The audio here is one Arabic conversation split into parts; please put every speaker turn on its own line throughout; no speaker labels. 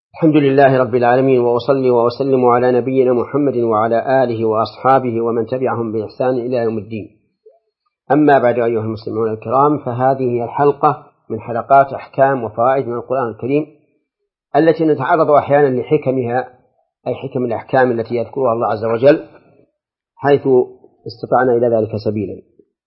الحمد لله رب العالمين، وأصلي وأسلم على نبينا محمد وعلى آله وأصحابه ومن تبعهم بإحسان إلى يوم الدين. أما بعد، أيها المسلمون الكرام، فهذه هي الحلقة من حلقات أحكام وفوائد من القرآن الكريم التي نتعرض أحيانا لحكمها، أي حكم الأحكام التي يذكرها الله عز وجل حيث استطعنا إلى ذلك سبيلا.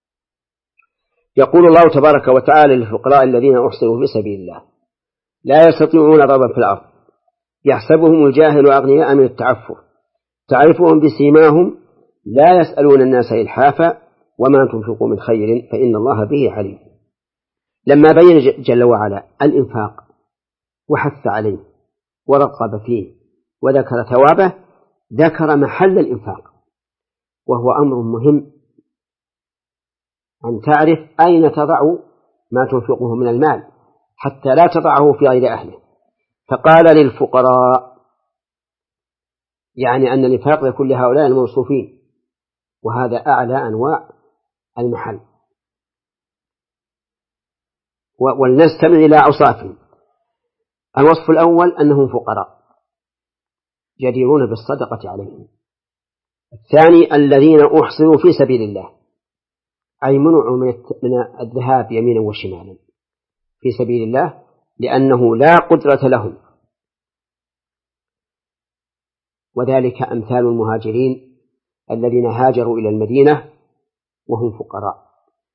يقول الله تبارك وتعالى للفقراء الذين أحصروا في سبيل الله لا يستطيعون ضربا في الأرض يحسبهم الجاهل أغنياء من التعفف تعرفهم بسيماهم لا يسألون الناس إلحافا وما تنفقوا من خير فإن الله به عليم. لما بين جل وعلا الإنفاق وحث عليه ورغب فيه وذكر ثوابه، ذكر محل الإنفاق، وهو أمر مهم أن تعرف أين تضع ما تنفقه من المال حتى لا تضعه في غير أهله. فقال للفقراء، يعني أن الإنفاق يكون لهؤلاء الموصوفين، وهذا أعلى أنواع المحل. ولنستمع إلى أوصافهم. الوصف الأول أنهم فقراء جديرون بالصدقة عليهم. الثاني الذين أحصروا في سبيل الله، أي منعوا من الذهاب يمينا وشمالا في سبيل الله لأنه لا قدرة لهم، وذلك أمثال المهاجرين الذين هاجروا إلى المدينة وهم فقراء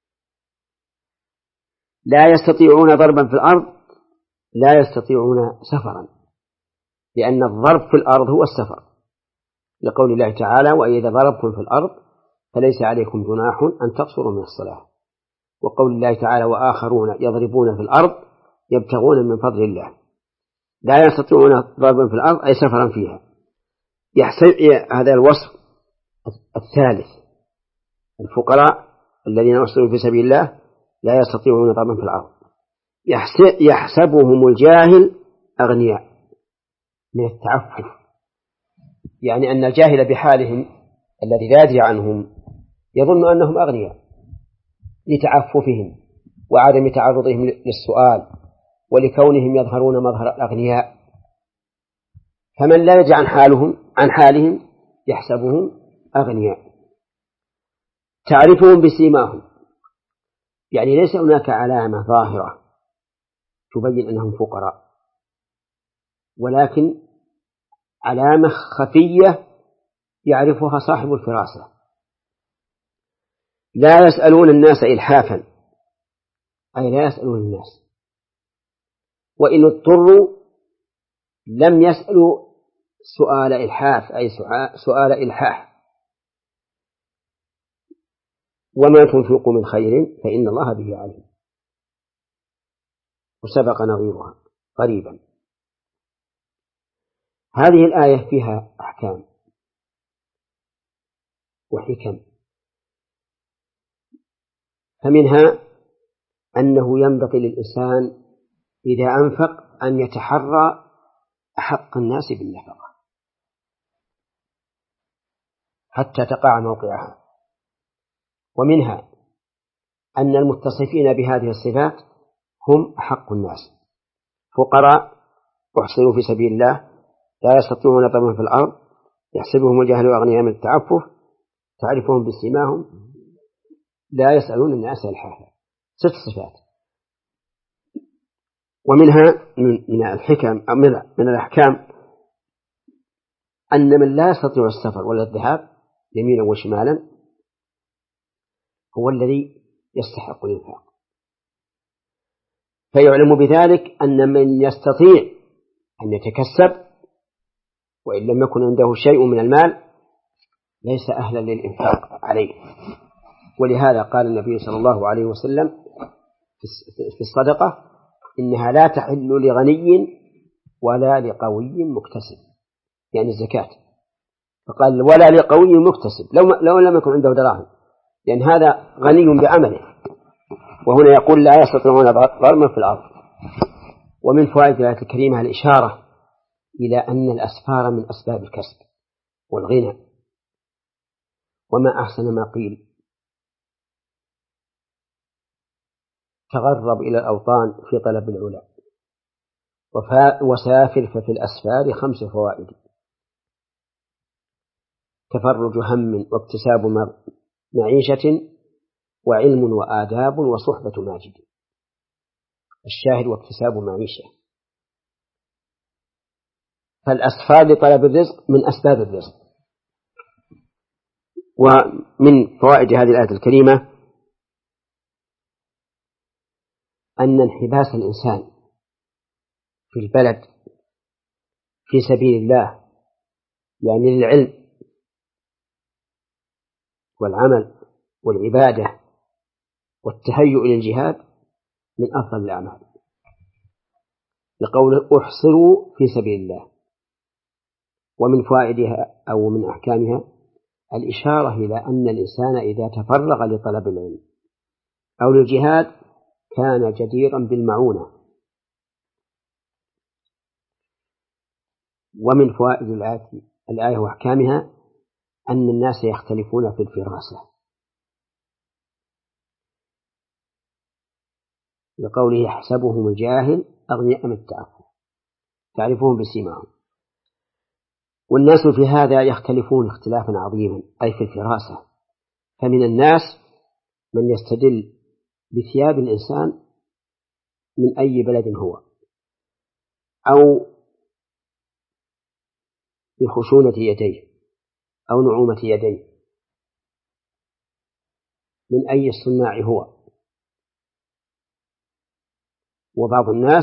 لا يستطيعون ضربا في الأرض، لا يستطيعون سفرا، لأن الضرب في الأرض هو السفر، لقول الله تعالى وإذا ضربتم في الأرض فليس عليكم جناح أن تقصروا من الصلاة، وقول الله تعالى وآخرون يضربون في الأرض يبتغون من فضل الله. لا يستطيعون ضربا في الأرض أي سفرا فيها. هذا الوصف الثالث، الفقراء الذين يحصرون في سبيل الله لا يستطيعون ضربا في الأرض يحسبهم الجاهل أغنياء من التعفف، يعني أن الجاهل بحالهم الذي لا يدري عنهم يظن أنهم أغنياء لتعففهم وعدم تعرضهم للسؤال ولكونهم يظهرون مظهر الأغنياء. فمن لا يدري عن حالهم يحسبهم أغنياء. تعرفهم بسيماهم، يعني ليس هناك علامة ظاهرة تبين أنهم فقراء، ولكن علامة خفية يعرفها صاحب الفراسة. لا يسألون الناس إلحافا، أي لا يسألون الناس، وإن اضطروا لم يسألوا سؤال إلحاف، أي سؤال إلحاح. وما تنفقوا من خير فإن الله به عليم، وسبق نظيرها قريبا. هذه الآية فيها أحكام وحكم، فمنها أنه ينبغي للإنسان إذا أنفق أن يتحرى أحق الناس بالنفقة حتى تقع موقعها. ومنها أن المتصفين بهذه الصفات هم أحق الناس، فقراء أحصروا في سبيل الله لا يستطيعون ضربا في الأرض يحسبهم الجاهل أغنياء من التعفف تعرفهم بسيماهم لا يسألون الناس إلحافا. 6 صفات. ومنها من الحكم أو من الأحكام أن من لا يستطيع السفر ولا الذهاب يمينا وشمالا هو الذي يستحق الإنفاق، فيعلم بذلك أن من يستطيع أن يتكسب وإن لم يكن عنده شيء من المال ليس أهلا للإنفاق عليه. ولهذا قال النبي صلى الله عليه وسلم في الصدقة إنها لا تحل لغني ولا لقوي مكتسب، يعني الزكاة. فقال ولا لقوي مكتسب لو لم يكن عنده دراهم، لأن هذا غني بعمله، وهنا يقول لا يستطيعون ضربا في الأرض. ومن فوائد الآية الكريمة الإشارة إلى أن الأسفار من أسباب الكسب والغنى. وما أحسن ما قيل تغرب إلى الأوطان في طلب العلا، وسافر ففي الأسفار 5 فوائد: تفرج هم واكتساب معيشة وعلم وآداب وصحبة ماجد. الشاهد واكتساب معيشة. فالأسفار لطلب الرزق من أسباب الرزق. ومن فوائد هذه الآية الكريمة أن انحباس الإنسان في البلد في سبيل الله، يعني للعلم والعمل والعبادة والتهيؤ للجهاد، من أفضل الأعمال، لقوله احصروا في سبيل الله. ومن فوائدها أو من أحكامها الإشارة إلى أن الإنسان إذا تفرغ لطلب العلم أو للجهاد كان جديرا بالمعونة. ومن فوائد الآية وأحكامها أن الناس يختلفون في الفراسة، لقوله يحسبهم الجاهل أغنياء من التعفف تعرفهم بسيماهم. والناس في هذا يختلفون اختلافا عظيما، أي في الفراسة. فمن الناس من يستدل بثياب الإنسان من أي بلد هو، أو بخشونة يديه أو نعومة يديه، من أي الصناع هو. وبعض الناس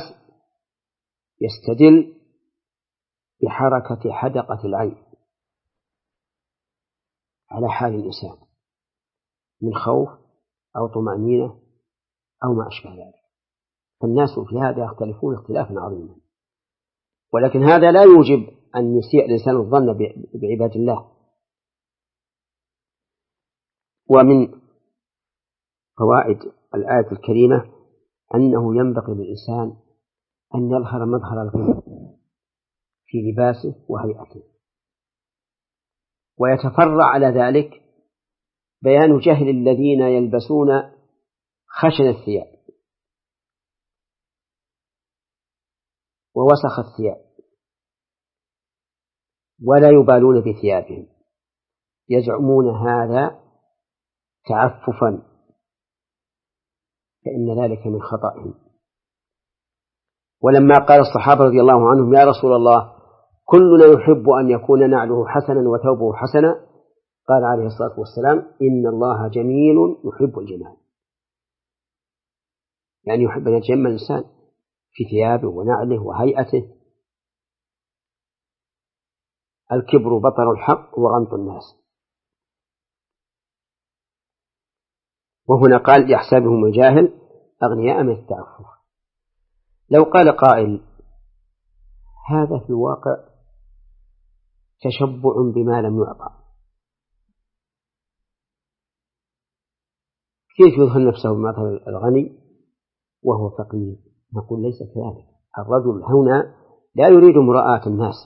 يستدل بحركة حدقة العين على حال الإنسان من خوف أو طمأنينة أو ما أشبه ذلك. فالناس في هذا يختلفون اختلافا عظيما، ولكن هذا لا يوجب أن يسيء الإنسان الظن بعباد الله. ومن فوائد الآية الكريمة أنه ينبغي للإنسان أن يظهر مظهر الغنى في لباسه وهيئته، ويتفرع على ذلك بيان جهل الذين يلبسون خشن الثياب ووسخ الثياب ولا يبالون بثيابهم، يزعمون هذا تعففا، فإن ذلك من خطأهم. ولما قال الصحابة رضي الله عنهم يا رسول الله كلنا يحب أن يكون نعله حسنا وثوبه حسنا، قال عليه الصلاة والسلام إن الله جميل يحب الجمال، يعني يحب أن يتجمل الإنسان في ثيابه ونعله وهيئته. الكبر بطر الحق وغمط الناس. وهنا قال يحسبهم الجاهل أغنياء من التعفف. لو قال قائل هذا في الواقع تشبع بما لم يعطى، كيف يظهر نفسه بمثل الغني وهو فقير؟ نقول ليس كذلك. الرجل هنا لا يريد مراءة الناس،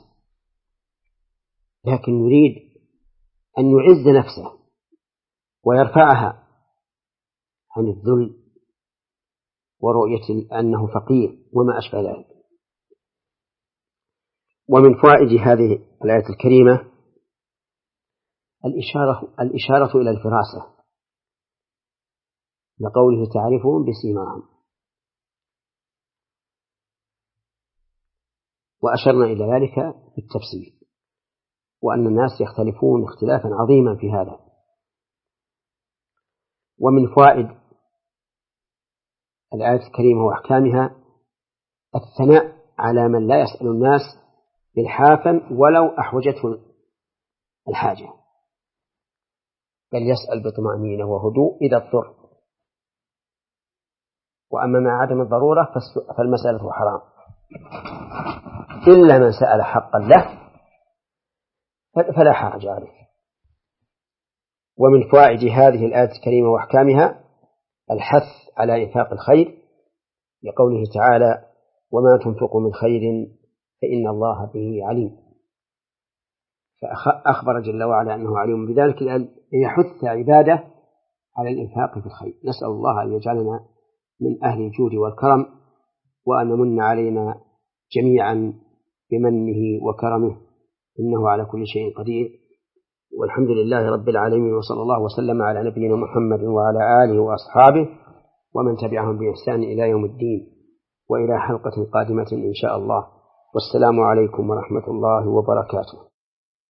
لكن يريد أن يعز نفسه ويرفعها عن الذل ورؤية أنه فقير وما أشبه ذلك. ومن فوائد هذه الآية الكريمة الإشارة إلى الفراسة، لقوله تعرفهم بسيماهم. وأشرنا إلى ذلك في التفسير، وأن الناس يختلفون اختلافا عظيما في هذا. ومن فوائد الآية الكريمة وأحكامها الثناء على من لا يسأل الناس إلحافا ولو أحوجته الحاجة، بل يسأل بطمأنينة وهدوء إذا اضطر. وأما مع عدم الضرورة فالمسألة حرام، إلا من سأل حقا له فلا حرج عليه. ومن فوائد هذه الآية الكريمة وأحكامها الحث على إنفاق الخير، لقوله تعالى وما تنفقوا من خير فإن الله به عليم. فأخبر جل وعلا أنه عليم بذلك لأن يحث عباده على الإنفاق في الخير. نسأل الله أن يجعلنا من أهل الجود والكرم، وأن يمن علينا جميعا بمنه وكرمه، إنه على كل شيء قدير. والحمد لله رب العالمين، وصلى الله وسلم على نبينا محمد وعلى آله وأصحابه ومن تبعهم بإحسان إلى يوم الدين، وإلى حلقة قادمة إن شاء الله. والسلام عليكم ورحمة الله وبركاته.